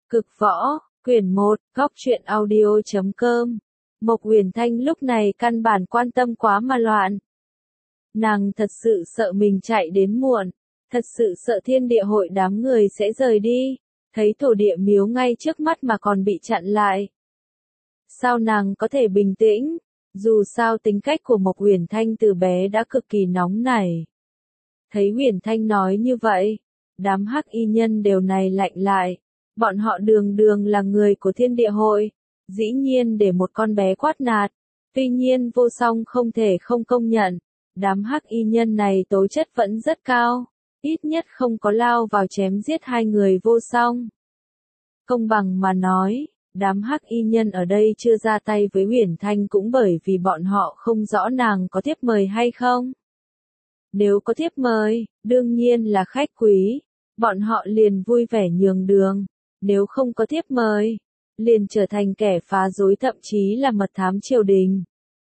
Cực võ, quyển 1, góc truyện audio.com. Mộc Uyển Thanh lúc này căn bản quan tâm quá mà loạn. Nàng thật sự sợ mình chạy đến muộn, thật sự sợ thiên địa hội đám người sẽ rời đi, thấy thổ địa miếu ngay trước mắt mà còn bị chặn lại. Sao nàng có thể bình tĩnh, dù sao tính cách của Mộc Uyển Thanh từ bé đã cực kỳ nóng nảy. Thấy Uyển Thanh nói như vậy, đám hắc y nhân đều này lạnh lại. Bọn họ đường đường là người của thiên địa hội, dĩ nhiên để một con bé quát nạt. Tuy nhiên Vô Song không thể không công nhận, đám hắc y nhân này tố chất vẫn rất cao, ít nhất không có lao vào chém giết hai người Vô Song. Công bằng mà nói, đám hắc y nhân ở đây chưa ra tay với Uyển Thanh cũng bởi vì bọn họ không rõ nàng có thiếp mời hay không. Nếu có thiếp mời, đương nhiên là khách quý, bọn họ liền vui vẻ nhường đường. Nếu không có thiếp mời, liền trở thành kẻ phá rối thậm chí là mật thám triều đình.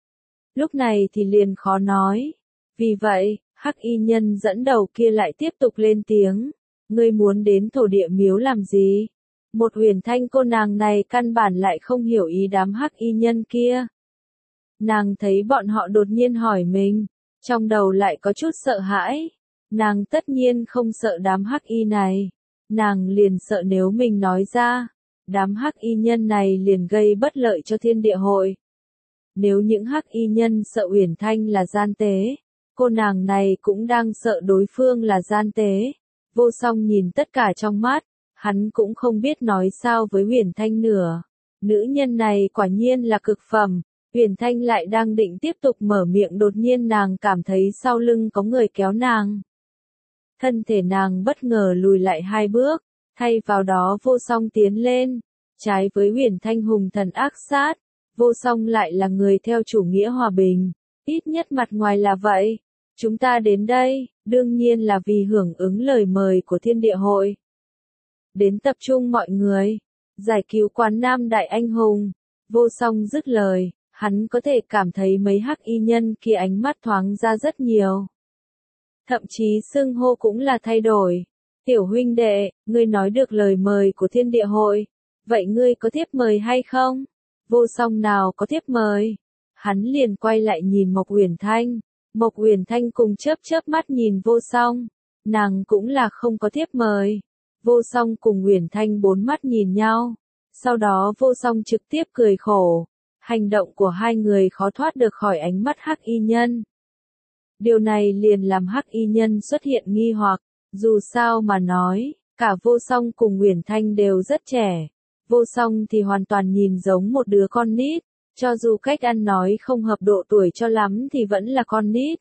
Lúc này thì liền khó nói. Vì vậy, hắc y nhân dẫn đầu kia lại tiếp tục lên tiếng. Ngươi muốn đến thổ địa miếu làm gì? Một Uyển Thanh cô nàng này căn bản lại không hiểu ý đám hắc y nhân kia. Nàng thấy bọn họ đột nhiên hỏi mình, trong đầu lại có chút sợ hãi. Nàng tất nhiên không sợ đám hắc y này. Nàng liền sợ nếu mình nói ra, đám hắc y nhân này liền gây bất lợi cho thiên địa hội. Nếu những hắc y nhân sợ Uyển Thanh là gian tế, cô nàng này cũng đang sợ đối phương là gian tế. Vô Song nhìn tất cả trong mắt, hắn cũng không biết nói sao với Uyển Thanh nữa. Nữ nhân này quả nhiên là cực phẩm. Uyển Thanh lại đang định tiếp tục mở miệng, đột nhiên nàng cảm thấy sau lưng có người kéo nàng. Thân thể nàng bất ngờ lùi lại 2 bước, thay vào đó Vô Song tiến lên. Trái với Uyển Thanh hùng thần ác sát, Vô Song lại là người theo chủ nghĩa hòa bình, ít nhất mặt ngoài là vậy. Chúng ta đến đây, đương nhiên là vì hưởng ứng lời mời của thiên địa hội. Đến tập trung mọi người, giải cứu Quán Nam đại anh hùng. Vô Song dứt lời, hắn có thể cảm thấy mấy hắc y nhân kia ánh mắt thoáng ra rất nhiều. Thậm chí xưng hô cũng là thay đổi. Tiểu huynh đệ, ngươi nói được lời mời của thiên địa hội. Vậy ngươi có thiếp mời hay không? Vô Song nào có thiếp mời. Hắn liền quay lại nhìn Mộc Uyển Thanh. Mộc Uyển Thanh cùng chớp mắt nhìn Vô Song. Nàng cũng là không có thiếp mời. Vô Song cùng Uyển Thanh 4 mắt nhìn nhau. Sau đó Vô Song trực tiếp cười khổ. Hành động của hai người khó thoát được khỏi ánh mắt hắc y nhân. Điều này liền làm hắc y nhân xuất hiện nghi hoặc, dù sao mà nói, cả Vô Song cùng Uyển Thanh đều rất trẻ. Vô Song thì hoàn toàn nhìn giống một đứa con nít, cho dù cách ăn nói không hợp độ tuổi cho lắm thì vẫn là con nít.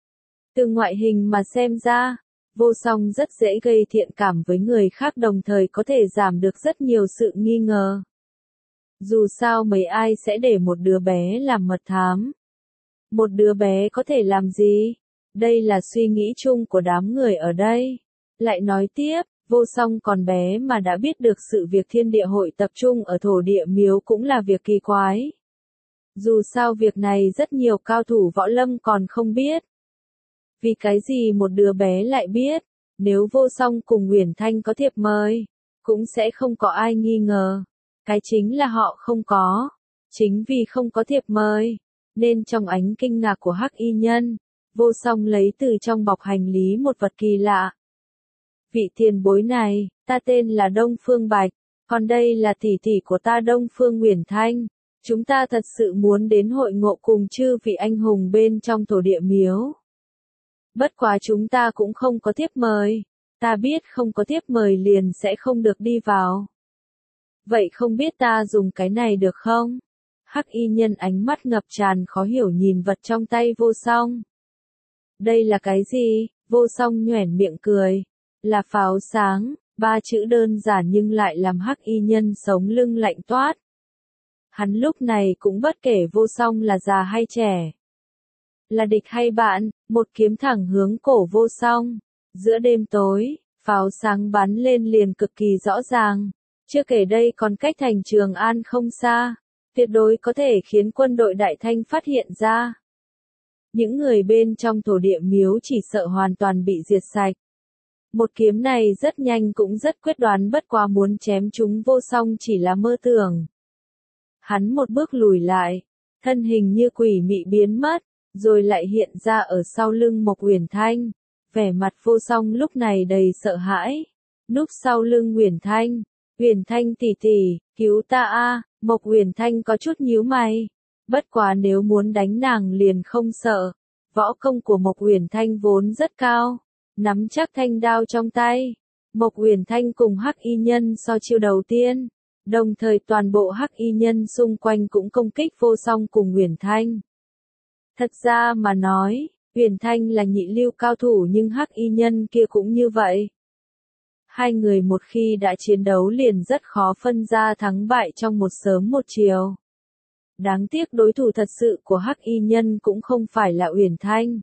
Từ ngoại hình mà xem ra, Vô Song rất dễ gây thiện cảm với người khác, đồng thời có thể giảm được rất nhiều sự nghi ngờ. Dù sao mấy ai sẽ để một đứa bé làm mật thám. Một đứa bé có thể làm gì? Đây là suy nghĩ chung của đám người ở đây. Lại nói tiếp, Vô Song còn bé mà đã biết được sự việc thiên địa hội tập trung ở thổ địa miếu cũng là việc kỳ quái. Dù sao việc này rất nhiều cao thủ võ lâm còn không biết. Vì cái gì một đứa bé lại biết? Nếu Vô Song cùng Uyển Thanh có thiệp mời, cũng sẽ không có ai nghi ngờ. Cái chính là họ không có. Chính vì không có thiệp mời, nên trong ánh kinh ngạc của hắc y nhân, Vô Song lấy từ trong bọc hành lý một vật kỳ lạ. Vị tiền bối này, ta tên là Đông Phương Bạch, còn đây là tỷ tỷ của ta Đông Phương Uyển Thanh. Chúng ta thật sự muốn đến hội ngộ cùng chư vị anh hùng bên trong thổ địa miếu. Bất quá chúng ta cũng không có thiếp mời, ta biết không có thiếp mời liền sẽ không được đi vào. Vậy không biết ta dùng cái này được không? Hắc y nhân ánh mắt ngập tràn khó hiểu nhìn vật trong tay Vô Song. Đây là cái gì? Vô Song nhoẻn miệng cười. Là pháo sáng, 3 chữ đơn giản nhưng lại làm hắc y nhân sống lưng lạnh toát. Hắn lúc này cũng bất kể Vô Song là già hay trẻ. Là địch hay bạn, một kiếm thẳng hướng cổ Vô Song. Giữa đêm tối, pháo sáng bắn lên liền cực kỳ rõ ràng. Chưa kể đây còn cách thành Trường An không xa. Tuyệt đối có thể khiến quân đội Đại Thanh phát hiện ra. Những người bên trong thổ địa miếu chỉ sợ hoàn toàn bị diệt sạch. Một kiếm này rất nhanh cũng rất quyết đoán, bất quá muốn chém chúng Vô Song chỉ là mơ tưởng. Hắn một bước lùi lại, thân hình như quỷ mị biến mất, rồi lại hiện ra ở sau lưng Mộc Uyển Thanh. Vẻ mặt Vô Song lúc này đầy sợ hãi, núp sau lưng Uyển Thanh. Uyển Thanh tỷ tỷ, cứu ta a! Mộc Uyển Thanh có chút nhíu mày. Bất quá nếu muốn đánh nàng liền không sợ. Võ công của Mộc Uyển Thanh vốn rất cao, nắm chắc thanh đao trong tay. Mộc Uyển Thanh cùng Hắc Y Nhân so chiêu đầu tiên, đồng thời toàn bộ Hắc Y Nhân xung quanh cũng công kích Vô Song cùng Uyển Thanh. Thật ra mà nói, Uyển Thanh là nhị lưu cao thủ nhưng Hắc Y Nhân kia cũng như vậy. Hai người một khi đã chiến đấu liền rất khó phân ra thắng bại trong một sớm một chiều. Đáng tiếc đối thủ thật sự của Hắc Y Nhân cũng không phải là Uyển Thanh,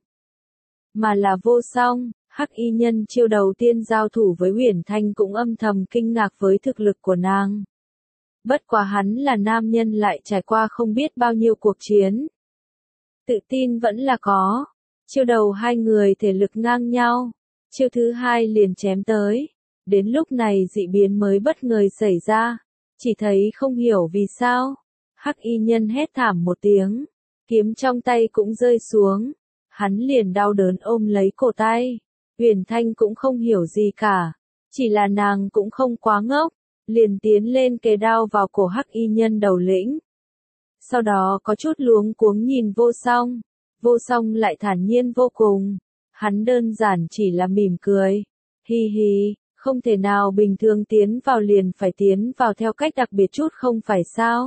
mà là Vô Song. Hắc Y Nhân chiêu đầu tiên giao thủ với Uyển Thanh cũng âm thầm kinh ngạc với thực lực của nàng. Bất quá hắn là nam nhân lại trải qua không biết bao nhiêu cuộc chiến. Tự tin vẫn là có. Chiêu đầu hai người thể lực ngang nhau. Chiêu thứ hai liền chém tới. Đến lúc này dị biến mới bất ngờ xảy ra. Chỉ thấy không hiểu vì sao. Hắc Y Nhân hét thảm một tiếng. Kiếm trong tay cũng rơi xuống. Hắn liền đau đớn ôm lấy cổ tay. Uyển Thanh cũng không hiểu gì cả. Chỉ là nàng cũng không quá ngốc. Liền tiến lên kề đao vào cổ Hắc Y Nhân đầu lĩnh. Sau đó có chút luống cuống nhìn Vô Song. Vô Song lại thản nhiên vô cùng. Hắn đơn giản chỉ là mỉm cười. Hi hi, không thể nào bình thường tiến vào liền phải tiến vào theo cách đặc biệt chút không phải sao?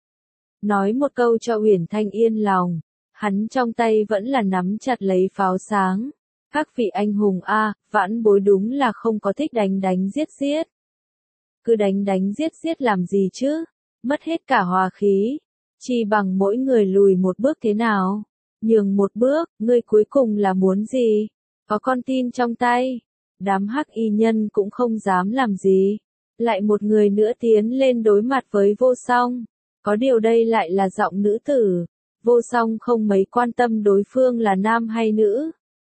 Nói một câu cho Uyển Thanh yên lòng. Hắn trong tay vẫn là nắm chặt lấy pháo sáng. Các vị anh hùng a, vãn bối đúng là không có thích đánh đánh giết giết. Cứ đánh đánh giết giết làm gì chứ? Mất hết cả hòa khí. Chỉ bằng mỗi người lùi một bước thế nào? Nhường một bước, ngươi cuối cùng là muốn gì? Có con tin trong tay. Đám Hắc Y Nhân cũng không dám làm gì. Lại một người nữa tiến lên đối mặt với Vô Song. Có điều đây lại là giọng nữ tử. Vô Song không mấy quan tâm đối phương là nam hay nữ.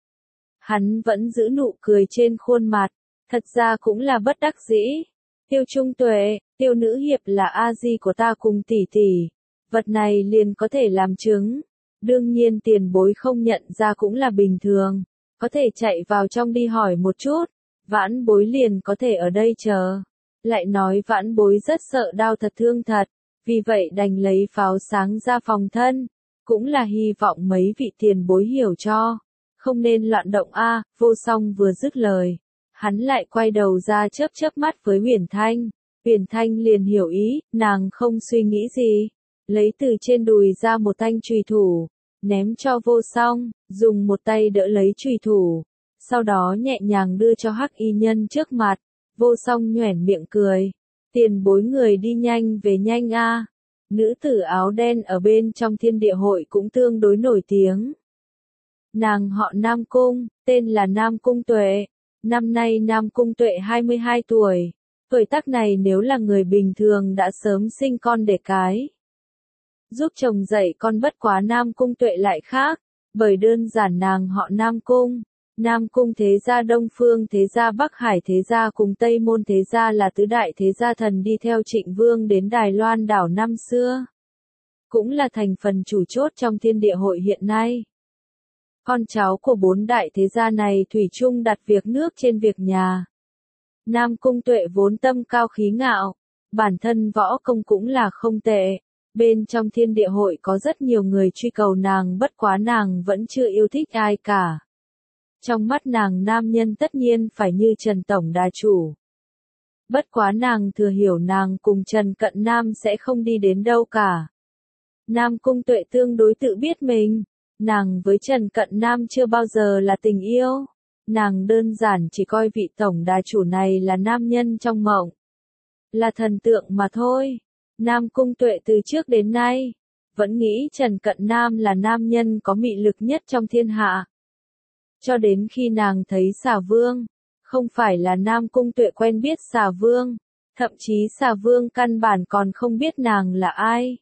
Hắn vẫn giữ nụ cười trên khuôn mặt. Thật ra cũng là bất đắc dĩ. Tiêu Trung Tuệ, Tiêu nữ hiệp là a di của ta cùng tỷ tỷ. Vật này liền có thể làm chứng. Đương nhiên tiền bối không nhận ra cũng là bình thường. Có thể chạy vào trong đi hỏi một chút. Vãn bối liền có thể ở đây chờ. Lại nói vãn bối rất sợ đau thật thương thật. Vì vậy đành lấy pháo sáng ra phòng thân. Cũng là hy vọng mấy vị tiền bối hiểu cho. Không nên loạn động a. Vô Song vừa dứt lời. Hắn lại quay đầu ra chớp chớp mắt với Uyển Thanh. Uyển Thanh liền hiểu ý, nàng không suy nghĩ gì. Lấy từ trên đùi ra một thanh chùy thủ. Ném cho Vô Song, dùng một tay đỡ lấy chùy thủ. Sau đó nhẹ nhàng đưa cho Hắc Y Nhân trước mặt. Vô Song nhoẻn miệng cười. Tiền bối người đi nhanh về nhanh a. Nữ tử áo đen ở bên trong thiên địa hội cũng tương đối nổi tiếng. Nàng họ Nam Cung, tên là Nam Cung Tuệ. Năm nay Nam Cung Tuệ 22 tuổi. Tuổi tác này nếu là người bình thường đã sớm sinh con đẻ cái. Giúp chồng dạy con, bất quá Nam Cung Tuệ lại khác. Bởi đơn giản nàng họ Nam Cung. Nam Cung thế gia Đông Phương thế gia Bắc Hải thế gia cùng Tây Môn thế gia là tứ đại thế gia thần đi theo Trịnh Vương đến Đài Loan đảo năm xưa. Cũng là thành phần chủ chốt trong thiên địa hội hiện nay. Con cháu của bốn đại thế gia này thủy chung đặt việc nước trên việc nhà. Nam Cung Tuệ vốn tâm cao khí ngạo, bản thân võ công cũng là không tệ. Bên trong thiên địa hội có rất nhiều người truy cầu nàng, bất quá nàng vẫn chưa yêu thích ai cả. Trong mắt nàng nam nhân tất nhiên phải như Trần Tổng đà chủ. Bất quá nàng thừa hiểu nàng cùng Trần Cận Nam sẽ không đi đến đâu cả. Nam Cung Tuệ tương đối tự biết mình. Nàng với Trần Cận Nam chưa bao giờ là tình yêu. Nàng đơn giản chỉ coi vị tổng đà chủ này là nam nhân trong mộng. Là thần tượng mà thôi. Nam Cung Tuệ từ trước đến nay vẫn nghĩ Trần Cận Nam là nam nhân có mị lực nhất trong thiên hạ. Cho đến khi nàng thấy Xà Vương. Không phải là Nam Cung Tuệ quen biết Xà Vương. Thậm chí Xà Vương căn bản còn không biết nàng là ai.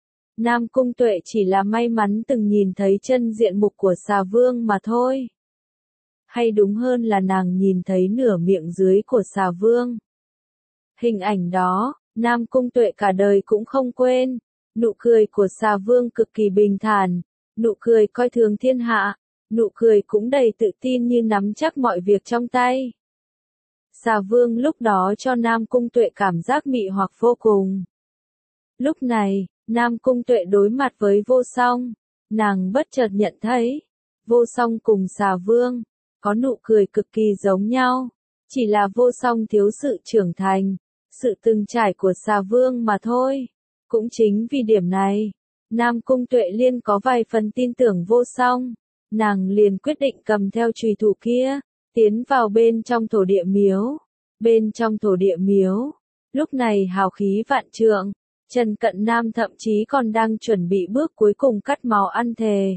Nam Cung Tuệ chỉ là may mắn từng nhìn thấy chân diện mục của Xà Vương mà thôi. hay đúng hơn là nàng nhìn thấy nửa miệng dưới của xà vương. Hình ảnh đó, Nam Cung Tuệ cả đời cũng không quên. Nụ cười của xà vương cực kỳ bình thản, nụ cười coi thường thiên hạ, nụ cười cũng đầy tự tin như nắm chắc mọi việc trong tay. Xà vương lúc đó cho Nam Cung Tuệ cảm giác mị hoặc vô cùng. Lúc này, Nam Cung Tuệ đối mặt với Vô Song, nàng bất chợt nhận thấy, Vô Song cùng xà vương, có nụ cười cực kỳ giống nhau, chỉ là Vô Song thiếu sự trưởng thành, sự từng trải của xà vương mà thôi. Cũng chính vì điểm này, Nam Cung Tuệ Liên có vài phần tin tưởng Vô Song, nàng liền quyết định cầm theo chùy thủ kia, tiến vào bên trong thổ địa miếu. Bên trong thổ địa miếu, lúc này hào khí vạn trượng, Trần Cận Nam thậm chí còn đang chuẩn bị bước cuối cùng cắt máu ăn thề.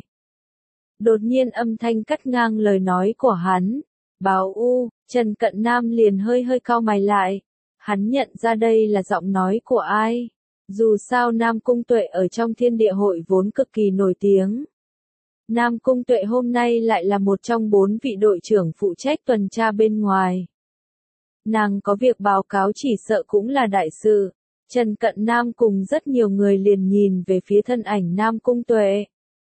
Đột nhiên âm thanh cắt ngang lời nói của hắn, báo u, Trần Cận Nam liền hơi cau mày lại, hắn nhận ra đây là giọng nói của ai. Dù sao Nam Cung Tuệ ở trong thiên địa hội vốn cực kỳ nổi tiếng. Nam Cung Tuệ hôm nay lại là một trong 4 vị đội trưởng phụ trách tuần tra bên ngoài. Nàng có việc báo cáo chỉ sợ cũng là đại sự. Trần Cận Nam cùng rất nhiều người liền nhìn về phía thân ảnh Nam Cung Tuệ.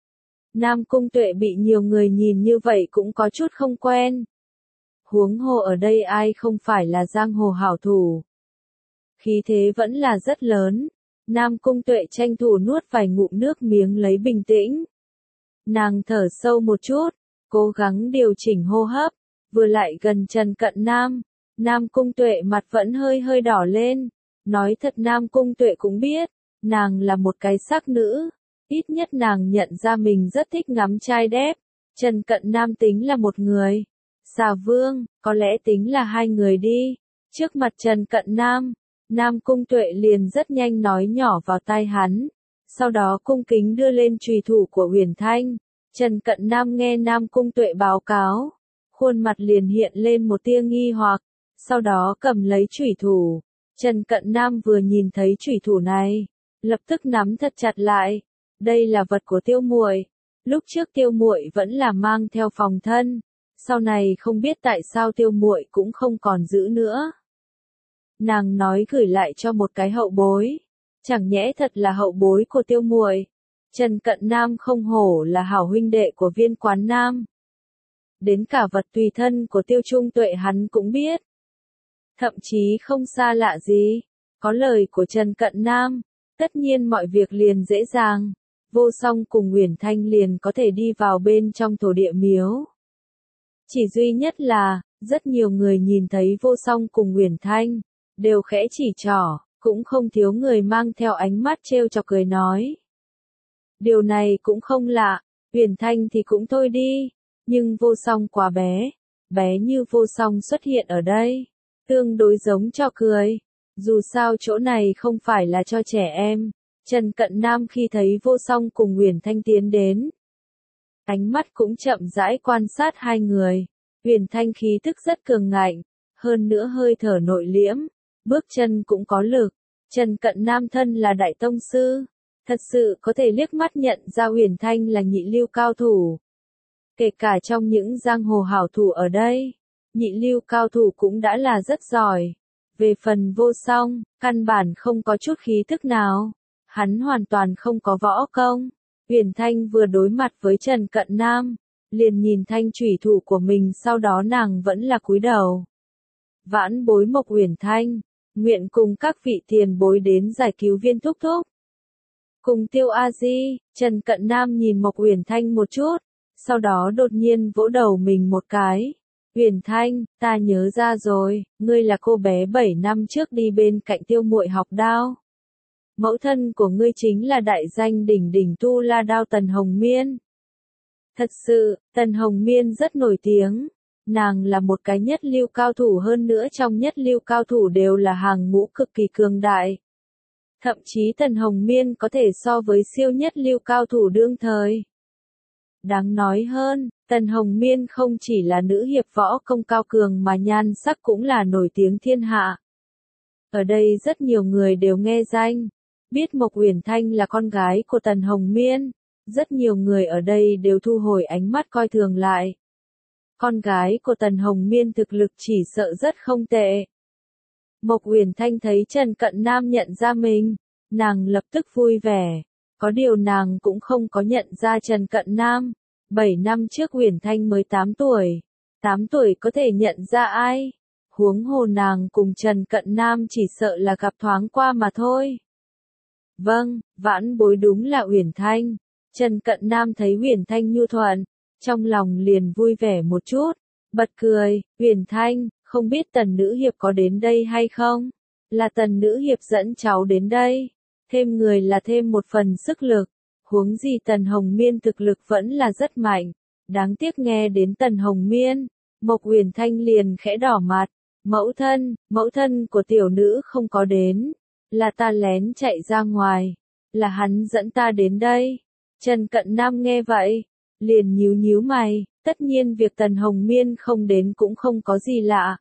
Nam Cung Tuệ bị nhiều người nhìn như vậy cũng có chút không quen. Huống hồ ở đây ai không phải là giang hồ hảo thủ. Khí thế vẫn là rất lớn. Nam Cung Tuệ tranh thủ nuốt vài ngụm nước miếng lấy bình tĩnh. Nàng thở sâu một chút, cố gắng điều chỉnh hô hấp, vừa lại gần Trần Cận Nam. Nam Cung Tuệ mặt vẫn hơi đỏ lên. Nói thật Nam Cung Tuệ cũng biết, nàng là một cái sắc nữ. Ít nhất nàng nhận ra mình rất thích ngắm trai đẹp. Trần Cận Nam tính là một người. Xà vương, có lẽ tính là 2 người đi. Trước mặt Trần Cận Nam, Nam Cung Tuệ liền rất nhanh nói nhỏ vào tai hắn. Sau đó cung kính đưa lên chùy thủ của Huyền Thanh. Trần Cận Nam nghe Nam Cung Tuệ báo cáo. Khuôn mặt liền hiện lên một tia nghi hoặc. Sau đó cầm lấy chùy thủ. Trần Cận Nam vừa nhìn thấy chùy thủ này, lập tức nắm thật chặt lại. Đây là vật của Tiêu Muội. Lúc trước Tiêu Muội vẫn là mang theo phòng thân, sau này không biết tại sao Tiêu Muội cũng không còn giữ nữa. Nàng nói gửi lại cho một cái hậu bối, chẳng nhẽ thật là hậu bối của Tiêu Muội. Trần Cận Nam không hổ là hảo huynh đệ của Viên Quán Nam. Đến cả vật tùy thân của Tiêu Trung Tuệ hắn cũng biết. Thậm chí không xa lạ gì, có lời của Trần Cận Nam, tất nhiên mọi việc liền dễ dàng. Vô Song cùng Uyển Thanh liền có thể đi vào bên trong thổ địa miếu. Chỉ duy nhất là, rất nhiều người nhìn thấy Vô Song cùng Uyển Thanh, đều khẽ chỉ trỏ, cũng không thiếu người mang theo ánh mắt trêu chọc cười nói. Điều này cũng không lạ, Uyển Thanh thì cũng thôi đi, nhưng Vô Song quá bé, bé như Vô Song xuất hiện ở đây, tương đối giống cho cười. Dù sao chỗ này không phải là cho trẻ em. Trần Cận Nam khi thấy Vô Song cùng Uyển Thanh tiến đến, ánh mắt cũng chậm rãi quan sát 2 người. Uyển Thanh khí tức rất cường ngạnh, hơn nữa hơi thở nội liễm, bước chân cũng có lực. Trần Cận Nam thân là đại tông sư, thật sự có thể liếc mắt nhận ra Uyển Thanh là nhị lưu cao thủ. Kể cả trong những giang hồ hảo thủ ở đây, nhị lưu cao thủ cũng đã là rất giỏi. Về phần Vô Song, căn bản không có chút khí tức nào. Hắn hoàn toàn không có võ công. Uyển Thanh vừa đối mặt với Trần Cận Nam, liền nhìn thanh chủy thủ của mình, sau đó nàng vẫn là cúi đầu. Vãn bối Mộc Uyển Thanh, nguyện cùng các vị tiền bối đến giải cứu Viên thúc thúc. Cùng Tiêu A Di, Trần Cận Nam nhìn Mộc Uyển Thanh một chút, sau đó đột nhiên vỗ đầu mình một cái. Uyển Thanh, ta nhớ ra rồi, ngươi là cô bé 7 năm trước đi bên cạnh Tiêu Muội học đao. Mẫu thân của ngươi chính là đại danh đỉnh đỉnh tu la đao Tần Hồng Miên. Thật sự, Tần Hồng Miên rất nổi tiếng. Nàng là một cái nhất lưu cao thủ, hơn nữa trong nhất lưu cao thủ đều là hàng ngũ cực kỳ cường đại. Thậm chí Tần Hồng Miên có thể so với siêu nhất lưu cao thủ đương thời. Đáng nói hơn, Tần Hồng Miên không chỉ là nữ hiệp võ công cao cường mà nhan sắc cũng là nổi tiếng thiên hạ. Ở đây rất nhiều người đều nghe danh, biết Mộc Uyển Thanh là con gái của Tần Hồng Miên. Rất nhiều người ở đây đều thu hồi ánh mắt coi thường lại. con gái của Tần Hồng Miên thực lực chỉ sợ rất không tệ. Mộc Uyển Thanh thấy Trần Cận Nam nhận ra mình, nàng lập tức vui vẻ. Có điều nàng cũng không có nhận ra Trần Cận Nam. 7 năm trước Uyển Thanh mới 8 tuổi. 8 tuổi có thể nhận ra ai? Huống hồ nàng cùng Trần Cận Nam chỉ sợ là gặp thoáng qua mà thôi. Vâng, vãn bối đúng là Uyển Thanh. Trần Cận Nam thấy Uyển Thanh nhu thuận, trong lòng liền vui vẻ một chút, bật cười. Uyển Thanh, không biết Tần nữ hiệp có đến đây hay không? Là Tần nữ hiệp dẫn cháu đến đây. Thêm người là thêm một phần sức lực. Huống gì Tần Hồng Miên thực lực vẫn là rất mạnh. Đáng tiếc nghe đến Tần Hồng Miên, Mộc Uyển Thanh liền khẽ đỏ mặt. Mẫu thân của tiểu nữ không có đến. Là ta lén chạy ra ngoài. Là hắn dẫn ta đến đây. Trần Cận Nam nghe vậy, liền nhíu nhíu mày. Tất nhiên việc Tần Hồng Miên không đến cũng không có gì lạ.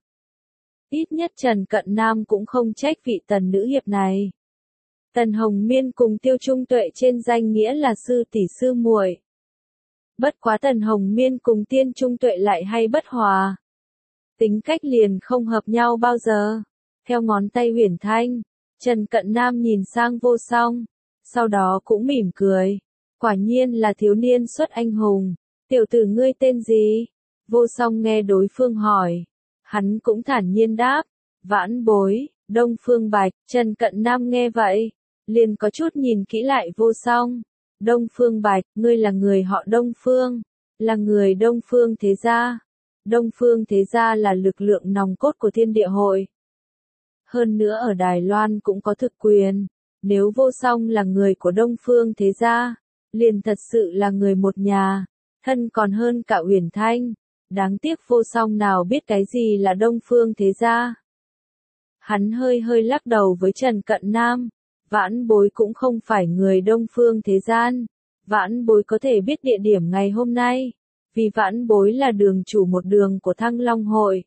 Ít nhất Trần Cận Nam cũng không trách vị Tần nữ hiệp này. Tần Hồng Miên cùng Tiêu Trung Tuệ trên danh nghĩa là sư tỷ sư muội. Bất quá Tần Hồng Miên cùng Tiên Trung Tuệ lại hay bất hòa. Tính cách liền không hợp nhau bao giờ. Theo ngón tay Uyển Thanh, Trần Cận Nam nhìn sang Vô Song, sau đó cũng mỉm cười. Quả nhiên là thiếu niên xuất anh hùng. Tiểu tử ngươi tên gì? Vô Song nghe đối phương hỏi. Hắn cũng thản nhiên đáp. Vãn bối, Đông Phương Bạch. Trần Cận Nam nghe vậy, liền có chút nhìn kỹ lại Vô Song. Đông Phương Bạch, ngươi là người họ Đông Phương. Là người Đông Phương Thế Gia. Đông Phương Thế Gia là lực lượng nòng cốt của Thiên Địa Hội. Hơn nữa ở Đài Loan cũng có thực quyền. Nếu Vô Song là người của Đông Phương Thế Gia, liền thật sự là người một nhà. Thân còn hơn cả Uyển Thanh. Đáng tiếc Vô Song nào biết cái gì là Đông Phương Thế Gia. Hắn hơi lắc đầu với Trần Cận Nam. Vãn bối cũng không phải người Đông Phương Thế Gian. Vãn bối có thể biết địa điểm ngày hôm nay. Vì vãn bối là đường chủ một đường của Thăng Long Hội.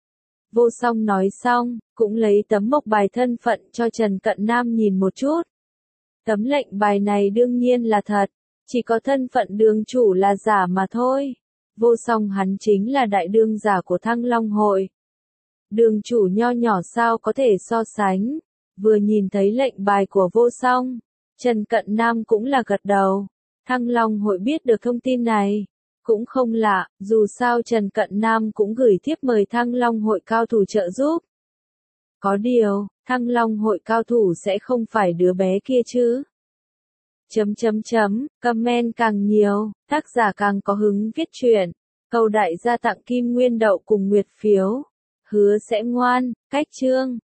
Vô Song nói xong, cũng lấy tấm mộc bài thân phận cho Trần Cận Nam nhìn một chút. Tấm lệnh bài này đương nhiên là thật. Chỉ có thân phận đường chủ là giả mà thôi. Vô Song hắn chính là đại đương giả của Thăng Long Hội. Đường chủ nho nhỏ sao có thể so sánh. Vừa nhìn thấy lệnh bài của Vô Song, Trần Cận Nam cũng là gật đầu. Thăng Long Hội biết được thông tin này, cũng không lạ, dù sao Trần Cận Nam cũng gửi thiếp mời Thăng Long Hội cao thủ trợ giúp. Có điều, Thăng Long Hội cao thủ sẽ không phải đứa bé kia chứ. Comment càng nhiều, tác giả càng có hứng viết truyện. Cầu đại gia tặng Kim Nguyên Đậu cùng Nguyệt Phiếu. Hứa sẽ ngoan, cách chương.